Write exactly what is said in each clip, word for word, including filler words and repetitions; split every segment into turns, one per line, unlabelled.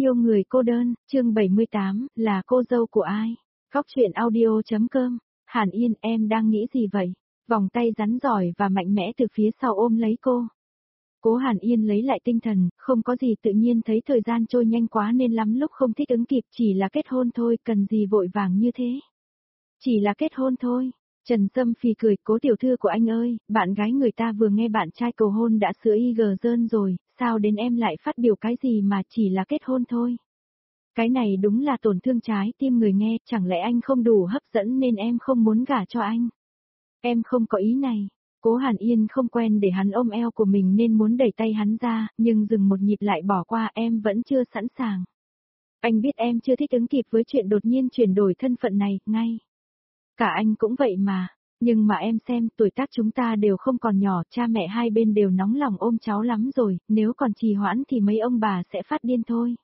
Yêu người cô đơn, chương bảy mươi tám, là cô dâu của ai? Góc truyện audio.com. Hàn Yên, em đang nghĩ gì vậy? Vòng tay rắn giỏi và mạnh mẽ từ phía sau ôm lấy cô. Cố Hàn Yên lấy lại tinh thần, không có gì, tự nhiên thấy thời gian trôi nhanh quá nên lắm lúc không thích ứng kịp, chỉ là kết hôn thôi, cần gì vội vàng như thế? Chỉ là kết hôn thôi. Trần Sâm phì cười, Cố tiểu thư của anh ơi, bạn gái người ta vừa nghe bạn trai cầu hôn đã sửa y gờ dơn rồi, sao đến em lại phát biểu cái gì mà chỉ là kết hôn thôi? Cái này đúng là tổn thương trái tim người nghe, chẳng lẽ anh không đủ hấp dẫn nên em không muốn gả cho anh? Em không có ý này. Cố Hàn Yên không quen để hắn ôm eo của mình nên muốn đẩy tay hắn ra, nhưng dừng một nhịp lại bỏ qua, em vẫn chưa sẵn sàng. Anh biết em chưa thích ứng kịp với chuyện đột nhiên chuyển đổi thân phận này, ngay. Cả anh cũng vậy mà, nhưng mà em xem, tuổi tác chúng ta đều không còn nhỏ, cha mẹ hai bên đều nóng lòng ôm cháu lắm rồi, nếu còn trì hoãn thì mấy ông bà sẽ phát điên thôi.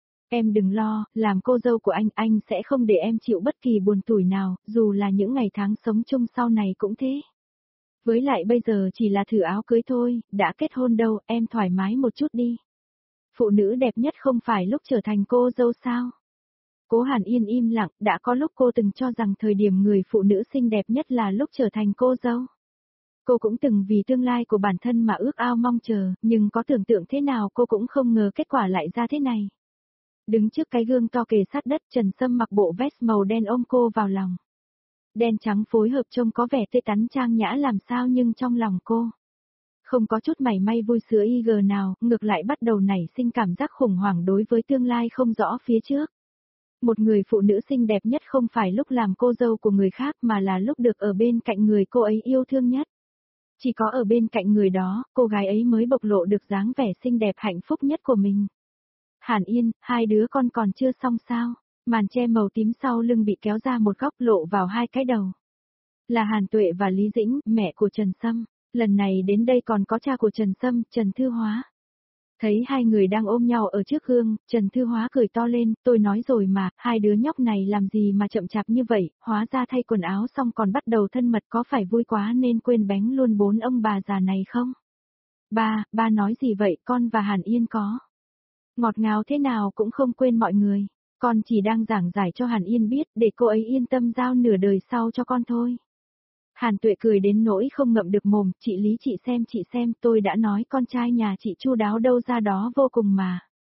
Em đừng lo, làm cô dâu của anh, anh sẽ không để em chịu bất kỳ buồn tủi nào, dù là những ngày tháng sống chung sau này cũng thế. Với lại bây giờ chỉ là thử áo cưới thôi, đã kết hôn đâu, em thoải mái một chút đi. Phụ nữ đẹp nhất không phải lúc trở thành cô dâu sao? Cố Hàn Yên im lặng, đã có lúc cô từng cho rằng thời điểm người phụ nữ xinh đẹp nhất là lúc trở thành cô dâu. Cô cũng từng vì tương lai của bản thân mà ước ao mong chờ, nhưng có tưởng tượng thế nào cô cũng không ngờ kết quả lại ra thế này. Đứng trước cái gương to kề sát đất, Trần Sâm mặc bộ vest màu đen ôm cô vào lòng. Đen trắng phối hợp trông có vẻ tươi tắn trang nhã làm sao nhưng trong lòng cô không có chút mảy may vui sướng y gờ nào, ngược lại bắt đầu nảy sinh cảm giác khủng hoảng đối với tương lai không rõ phía trước. Một người phụ nữ xinh đẹp nhất không phải lúc làm cô dâu của người khác mà là lúc được ở bên cạnh người cô ấy yêu thương nhất. Chỉ có ở bên cạnh người đó, cô gái ấy mới bộc lộ được dáng vẻ xinh đẹp hạnh phúc nhất của mình. Hàn Yên, hai đứa con còn chưa xong sao? Màn che màu tím sau lưng bị kéo ra một góc lộ vào hai cái đầu. Là Hàn Tuệ và Lý Dĩnh, mẹ của Trần Sâm. Lần này đến đây còn có cha của Trần Sâm, Trần Thư Hóa. Thấy hai người đang ôm nhau ở trước gương, Trần Thư Hóa cười to lên, tôi nói rồi mà, hai đứa nhóc này làm gì mà chậm chạp như vậy, hóa ra thay quần áo xong còn bắt đầu thân mật, có phải vui quá nên quên bánh luôn bốn ông bà già này không? Ba, ba nói gì vậy, con và Hàn Yên có ngọt ngào thế nào cũng không quên mọi người, con chỉ đang giảng giải cho Hàn Yên biết để cô ấy yên tâm giao nửa đời sau cho con thôi. Hàn Tuệ cười đến nỗi không ngậm được mồm, chị Lý chị xem chị xem, tôi đã nói con trai nhà chị chu đáo đâu ra đó vô cùng mà.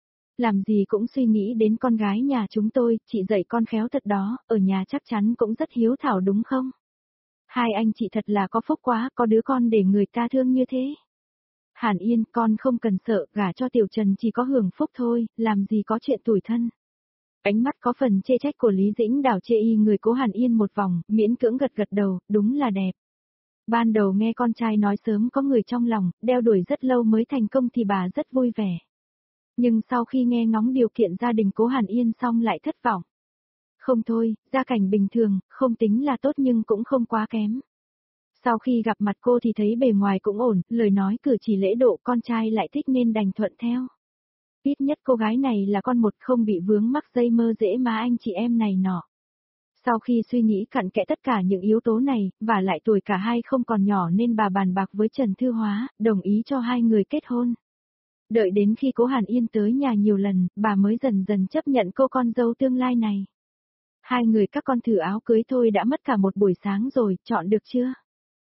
Làm gì cũng suy nghĩ đến con gái nhà chúng tôi, chị dạy con khéo thật đó, ở nhà chắc chắn cũng rất hiếu thảo đúng không? Hai anh chị thật là có phúc quá, có đứa con để người ta thương như thế. Hàn Yên, con không cần sợ, gả cho Tiểu Trần chỉ có hưởng phúc thôi, làm gì có chuyện tủi thân. Ánh mắt có phần chê trách của Lý Dĩnh đảo chê y người Cố Hàn Yên một vòng, miễn cưỡng gật gật đầu, đúng là đẹp. Ban đầu nghe con trai nói sớm có người trong lòng, đeo đuổi rất lâu mới thành công thì bà rất vui vẻ. Nhưng sau khi nghe ngóng điều kiện gia đình Cố Hàn Yên xong lại thất vọng. Không thôi, gia cảnh bình thường, không tính là tốt nhưng cũng không quá kém. Sau khi gặp mặt cô thì thấy bề ngoài cũng ổn, lời nói cử chỉ lễ độ, con trai lại thích nên đành thuận theo. Ít nhất cô gái này là con một, không bị vướng mắc dây mơ dễ má anh chị em này nọ. Sau khi suy nghĩ cặn kẽ tất cả những yếu tố này, và lại tuổi cả hai không còn nhỏ nên bà bàn bạc với Trần Thư Hóa, đồng ý cho hai người kết hôn. Đợi đến khi Cố Hàn Yên tới nhà nhiều lần, bà mới dần dần chấp nhận cô con dâu tương lai này. Hai người các con thử áo cưới thôi đã mất cả một buổi sáng rồi, chọn được chưa?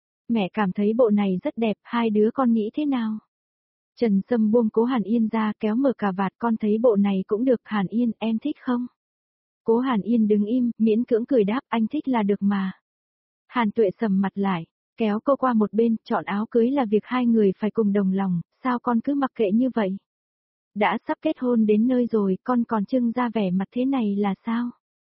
Mẹ cảm thấy bộ này rất đẹp, hai đứa con nghĩ thế nào? Trần Sâm buông Cố Hàn Yên ra kéo mở cà vạt, con thấy bộ này cũng được, Hàn Yên, em thích không? Cố Hàn Yên đứng im, miễn cưỡng cười đáp, anh thích là được mà. Hàn Tuệ sầm mặt lại, kéo cô qua một bên, chọn áo cưới là việc hai người phải cùng đồng lòng, sao con cứ mặc kệ như vậy? Đã sắp kết hôn đến nơi rồi, con còn trưng ra vẻ mặt thế này là sao?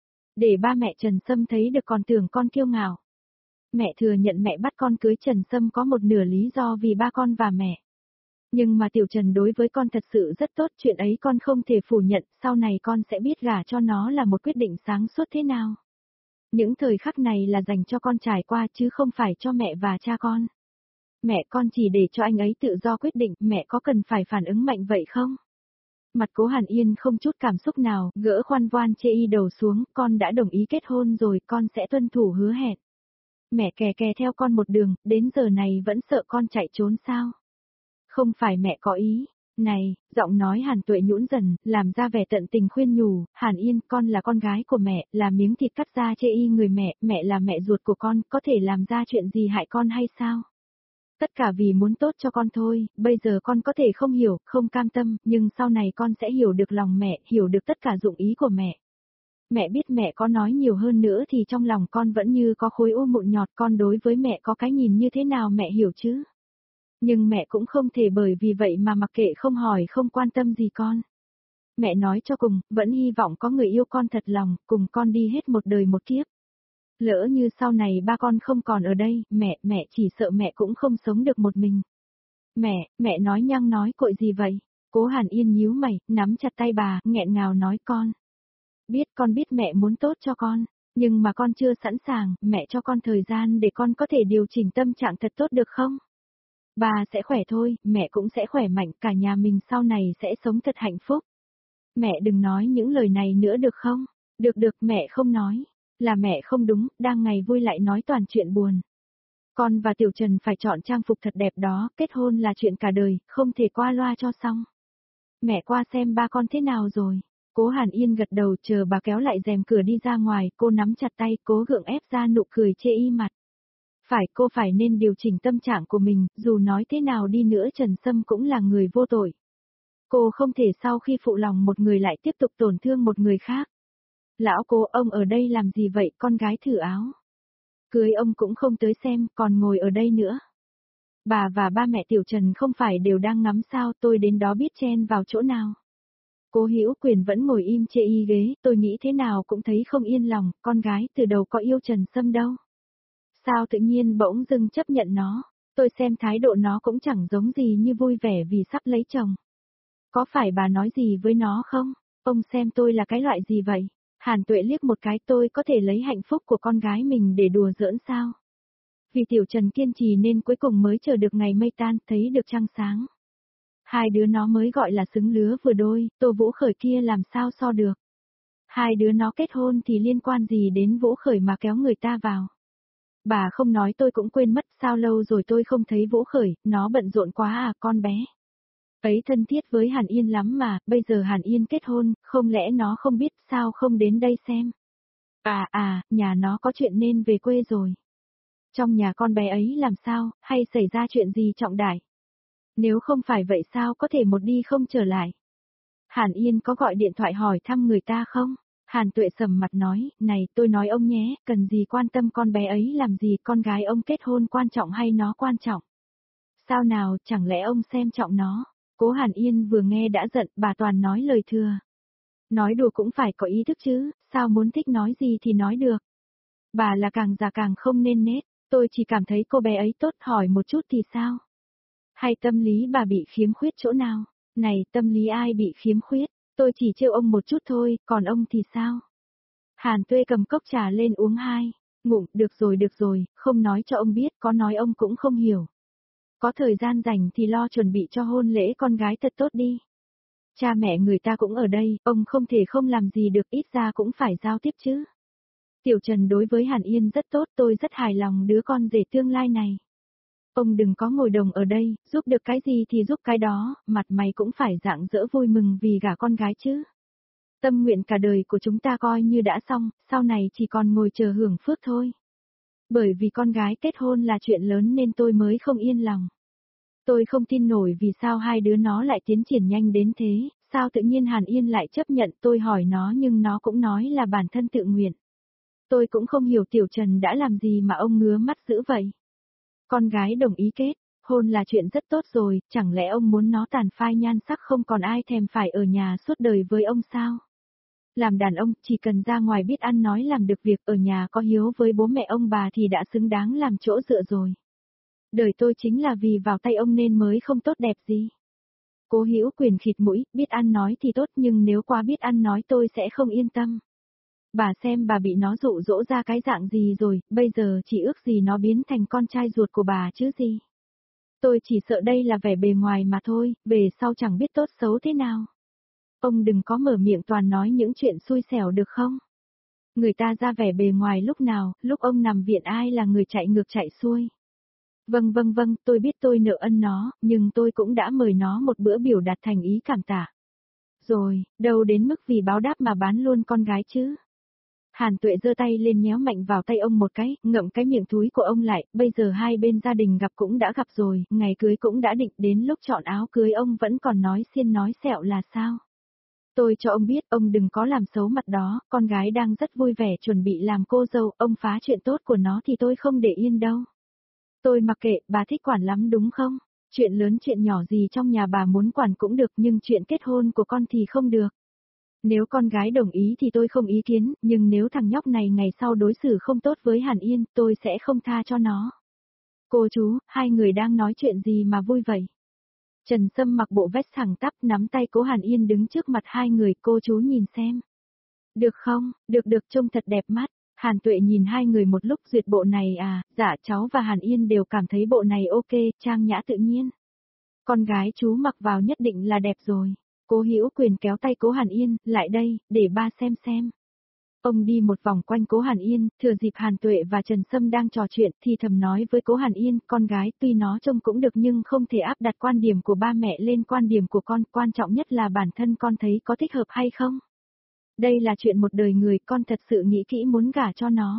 Để ba mẹ Trần Sâm thấy được còn tưởng con kiêu ngạo. Mẹ thừa nhận mẹ bắt con cưới Trần Sâm có một nửa lý do vì ba con và mẹ. Nhưng mà Tiểu Trần đối với con thật sự rất tốt, chuyện ấy con không thể phủ nhận, sau này con sẽ biết gả cho nó là một quyết định sáng suốt thế nào. Những thời khắc này là dành cho con trải qua chứ không phải cho mẹ và cha con. Mẹ con chỉ để cho anh ấy tự do quyết định, mẹ có cần phải phản ứng mạnh vậy không? Mặt Cố Hàn Yên không chút cảm xúc nào, gỡ khoan voan chê y đầu xuống, con đã đồng ý kết hôn rồi, con sẽ tuân thủ hứa hẹn. Mẹ kè kè theo con một đường, đến giờ này vẫn sợ con chạy trốn sao? Không phải mẹ có ý, Này, giọng nói Hàn Tuệ nhũn dần, làm ra vẻ tận tình khuyên nhủ, Hàn Yên, con là con gái của mẹ, là miếng thịt cắt ra chê y người mẹ, mẹ là mẹ ruột của con, có thể làm ra chuyện gì hại con hay sao? Tất cả vì muốn tốt cho con thôi, bây giờ con có thể không hiểu, không cam tâm, nhưng sau này con sẽ hiểu được lòng mẹ, hiểu được tất cả dụng ý của mẹ. Mẹ biết mẹ có nói nhiều hơn nữa thì trong lòng con vẫn như có khối u mụn nhọt, con đối với mẹ có cái nhìn như thế nào mẹ hiểu chứ? Nhưng mẹ cũng không thể bởi vì vậy mà mặc kệ không hỏi không quan tâm gì con. Mẹ nói cho cùng, vẫn hy vọng có người yêu con thật lòng, cùng con đi hết một đời một kiếp. Lỡ như sau này ba con không còn ở đây, mẹ, mẹ chỉ sợ mẹ cũng không sống được một mình. Mẹ, mẹ nói nhăng nói cội gì vậy? Cố Hàn Yên nhíu mày, nắm chặt tay bà, nghẹn ngào nói con. Biết con biết mẹ muốn tốt cho con, nhưng mà con chưa sẵn sàng, mẹ cho con thời gian để con có thể điều chỉnh tâm trạng thật tốt được không? Bà sẽ khỏe thôi, mẹ cũng sẽ khỏe mạnh, cả nhà mình sau này sẽ sống thật hạnh phúc. Mẹ đừng nói những lời này nữa được không? Được được, mẹ không nói. Là mẹ không đúng, đang ngày vui lại nói toàn chuyện buồn. Con và Tiểu Trần phải chọn trang phục thật đẹp đó, kết hôn là chuyện cả đời, không thể qua loa cho xong. Mẹ qua xem ba con thế nào rồi. Cố Hàn Yên gật đầu, chờ bà kéo lại rèm cửa đi ra ngoài, cô nắm chặt tay, cố gượng ép ra nụ cười chê y mặt. Phải, cô phải nên điều chỉnh tâm trạng của mình, dù nói thế nào đi nữa Trần Sâm cũng là người vô tội. Cô không thể sau khi phụ lòng một người lại tiếp tục tổn thương một người khác. Lão Cố, ông ở đây làm gì vậy, con gái thử áo. Cưới ông cũng không tới xem, còn ngồi ở đây nữa. Bà và ba mẹ Tiểu Trần không phải đều đang ngắm sao, tôi đến đó biết chen vào chỗ nào. Cố Hữu Quyền vẫn ngồi im chê y ghế, tôi nghĩ thế nào cũng thấy không yên lòng, con gái từ đầu có yêu Trần Sâm đâu. Sao tự nhiên bỗng dưng chấp nhận nó, tôi xem thái độ nó cũng chẳng giống gì như vui vẻ vì sắp lấy chồng. Có phải bà nói gì với nó không? Ông xem tôi là cái loại gì vậy? Hàn Tuệ liếc một cái, tôi có thể lấy hạnh phúc của con gái mình để đùa giỡn sao? Vì Tiểu Trần kiên trì nên cuối cùng mới chờ được ngày mây tan, thấy được trăng sáng. Hai đứa nó mới gọi là xứng lứa vừa đôi, Tô Vũ Khởi kia làm sao so được. Hai đứa nó kết hôn thì liên quan gì đến Vũ Khởi mà kéo người ta vào. Bà không nói tôi cũng quên mất, sao lâu rồi tôi không thấy Vũ Khởi, nó bận rộn quá à con bé. Ấy thân thiết với Hàn Yên lắm mà, bây giờ Hàn Yên kết hôn, không lẽ nó không biết sao không đến đây xem. À à, nhà nó có chuyện nên về quê rồi. Trong nhà con bé ấy làm sao, hay xảy ra chuyện gì trọng đại? Nếu không phải vậy sao có thể một đi không trở lại? Hàn Yên có gọi điện thoại hỏi thăm người ta không? Hàn Tuệ sầm mặt nói, này tôi nói ông nhé, cần gì quan tâm con bé ấy làm gì, con gái ông kết hôn quan trọng hay nó quan trọng? Sao nào, chẳng lẽ ông xem trọng nó? Cố Hàn Yên vừa nghe đã giận, bà toàn nói lời thừa. Nói đùa cũng phải có ý thức chứ, sao muốn thích nói gì thì nói được. Bà là càng già càng không nên nết, tôi chỉ cảm thấy cô bé ấy tốt, hỏi một chút thì sao? Hay tâm lý bà bị khiếm khuyết chỗ nào? Này, tâm lý ai bị khiếm khuyết? Tôi chỉ trêu ông một chút thôi, còn ông thì sao? Hàn Tuệ cầm cốc trà lên uống hai. Ngụm, được rồi được rồi, không nói cho ông biết, có nói ông cũng không hiểu. Có thời gian rảnh thì lo chuẩn bị cho hôn lễ con gái thật tốt đi. Cha mẹ người ta cũng ở đây, ông không thể không làm gì được, ít ra cũng phải giao tiếp chứ. Tiểu Trần đối với Hàn Yên rất tốt, tôi rất hài lòng đứa con rể tương lai này. Ông đừng có ngồi đồng ở đây, giúp được cái gì thì giúp cái đó, mặt mày cũng phải rạng rỡ vui mừng vì gả con gái chứ. Tâm nguyện cả đời của chúng ta coi như đã xong, sau này chỉ còn ngồi chờ hưởng phước thôi. Bởi vì con gái kết hôn là chuyện lớn nên tôi mới không yên lòng. Tôi không tin nổi vì sao hai đứa nó lại tiến triển nhanh đến thế, sao tự nhiên Hàn Yên lại chấp nhận, tôi hỏi nó nhưng nó cũng nói là bản thân tự nguyện. Tôi cũng không hiểu Tiểu Trần đã làm gì mà ông ngứa mắt dữ vậy. Con gái đồng ý kết, hôn là chuyện rất tốt rồi, chẳng lẽ ông muốn nó tàn phai nhan sắc không còn ai thèm phải ở nhà suốt đời với ông sao? Làm đàn ông, chỉ cần ra ngoài biết ăn nói làm được việc, ở nhà có hiếu với bố mẹ ông bà thì đã xứng đáng làm chỗ dựa rồi. Đời tôi chính là vì vào tay ông nên mới không tốt đẹp gì. Cố Hữu Quyền khịt mũi, biết ăn nói thì tốt nhưng nếu quá biết ăn nói tôi sẽ không yên tâm. Bà xem bà bị nó dụ dỗ ra cái dạng gì rồi, bây giờ chỉ ước gì nó biến thành con trai ruột của bà chứ gì. Tôi chỉ sợ đây là vẻ bề ngoài mà thôi, về sau chẳng biết tốt xấu thế nào. Ông đừng có mở miệng toàn nói những chuyện xui xẻo được không? Người ta ra vẻ bề ngoài lúc nào, lúc ông nằm viện ai là người chạy ngược chạy xuôi. Vâng vâng vâng, tôi biết tôi nợ ân nó, nhưng tôi cũng đã mời nó một bữa biểu đạt thành ý cảm tạ. Rồi, đâu đến mức vì báo đáp mà bán luôn con gái chứ. Hàn Tuệ giơ tay lên nhéo mạnh vào tay ông một cái, ngậm cái miệng thúi của ông lại, bây giờ hai bên gia đình gặp cũng đã gặp rồi, ngày cưới cũng đã định, đến lúc chọn áo cưới ông vẫn còn nói xiên nói sẹo là sao? Tôi cho ông biết, ông đừng có làm xấu mặt đó, con gái đang rất vui vẻ chuẩn bị làm cô dâu, ông phá chuyện tốt của nó thì tôi không để yên đâu. Tôi mặc kệ, bà thích quản lắm đúng không? Chuyện lớn chuyện nhỏ gì trong nhà bà muốn quản cũng được nhưng chuyện kết hôn của con thì không được. Nếu con gái đồng ý thì tôi không ý kiến, nhưng nếu thằng nhóc này ngày sau đối xử không tốt với Hàn Yên, tôi sẽ không tha cho nó. Cô chú, hai người đang nói chuyện gì mà vui vậy? Trần Sâm mặc bộ vest thẳng tắp nắm tay Cố Hàn Yên đứng trước mặt hai người, cô chú nhìn xem. Được không, được được trông thật đẹp mắt. Hàn Tuệ nhìn hai người một lúc duyệt bộ này à, dạ cháu và Hàn Yên đều cảm thấy bộ này ok, trang nhã tự nhiên. Con gái chú mặc vào nhất định là đẹp rồi. Cố Hữu Quyền kéo tay Cố Hàn Yên, lại đây, để ba xem xem. Ông đi một vòng quanh Cố Hàn Yên, thừa dịp Hàn Tuệ và Trần Sâm đang trò chuyện thì thầm nói với Cố Hàn Yên, con gái tuy nó trông cũng được nhưng không thể áp đặt quan điểm của ba mẹ lên quan điểm của con, quan trọng nhất là bản thân con thấy có thích hợp hay không. Đây là chuyện một đời người, con thật sự nghĩ kỹ muốn gả cho nó.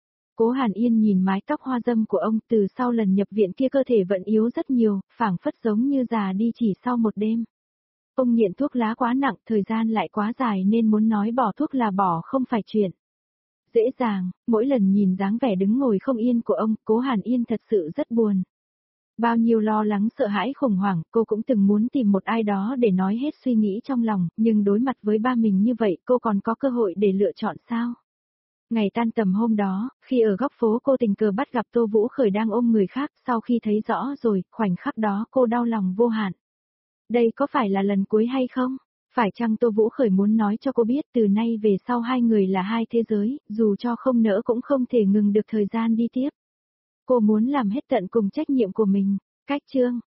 Cố Hàn Yên nhìn mái tóc hoa dâm của ông, từ sau lần nhập viện kia cơ thể vẫn yếu rất nhiều, phảng phất giống như già đi chỉ sau một đêm. Ông nghiện thuốc lá quá nặng, thời gian lại quá dài nên muốn nói bỏ thuốc là bỏ không phải chuyện dễ dàng, mỗi lần nhìn dáng vẻ đứng ngồi không yên của ông, Cố Hàn Yên thật sự rất buồn. Bao nhiêu lo lắng sợ hãi khủng hoảng, cô cũng từng muốn tìm một ai đó để nói hết suy nghĩ trong lòng, nhưng đối mặt với ba mình như vậy cô còn có cơ hội để lựa chọn sao? Ngày tan tầm hôm đó, khi ở góc phố cô tình cờ bắt gặp Tô Vũ Khởi đang ôm người khác, sau khi thấy rõ rồi, khoảnh khắc đó cô đau lòng vô hạn. Đây có phải là lần cuối hay không? Phải chăng Tô Vũ Khởi muốn nói cho cô biết từ nay về sau hai người là hai thế giới, dù cho không nỡ cũng không thể ngừng được thời gian đi tiếp. Cô muốn làm hết tận cùng trách nhiệm của mình. Cách chương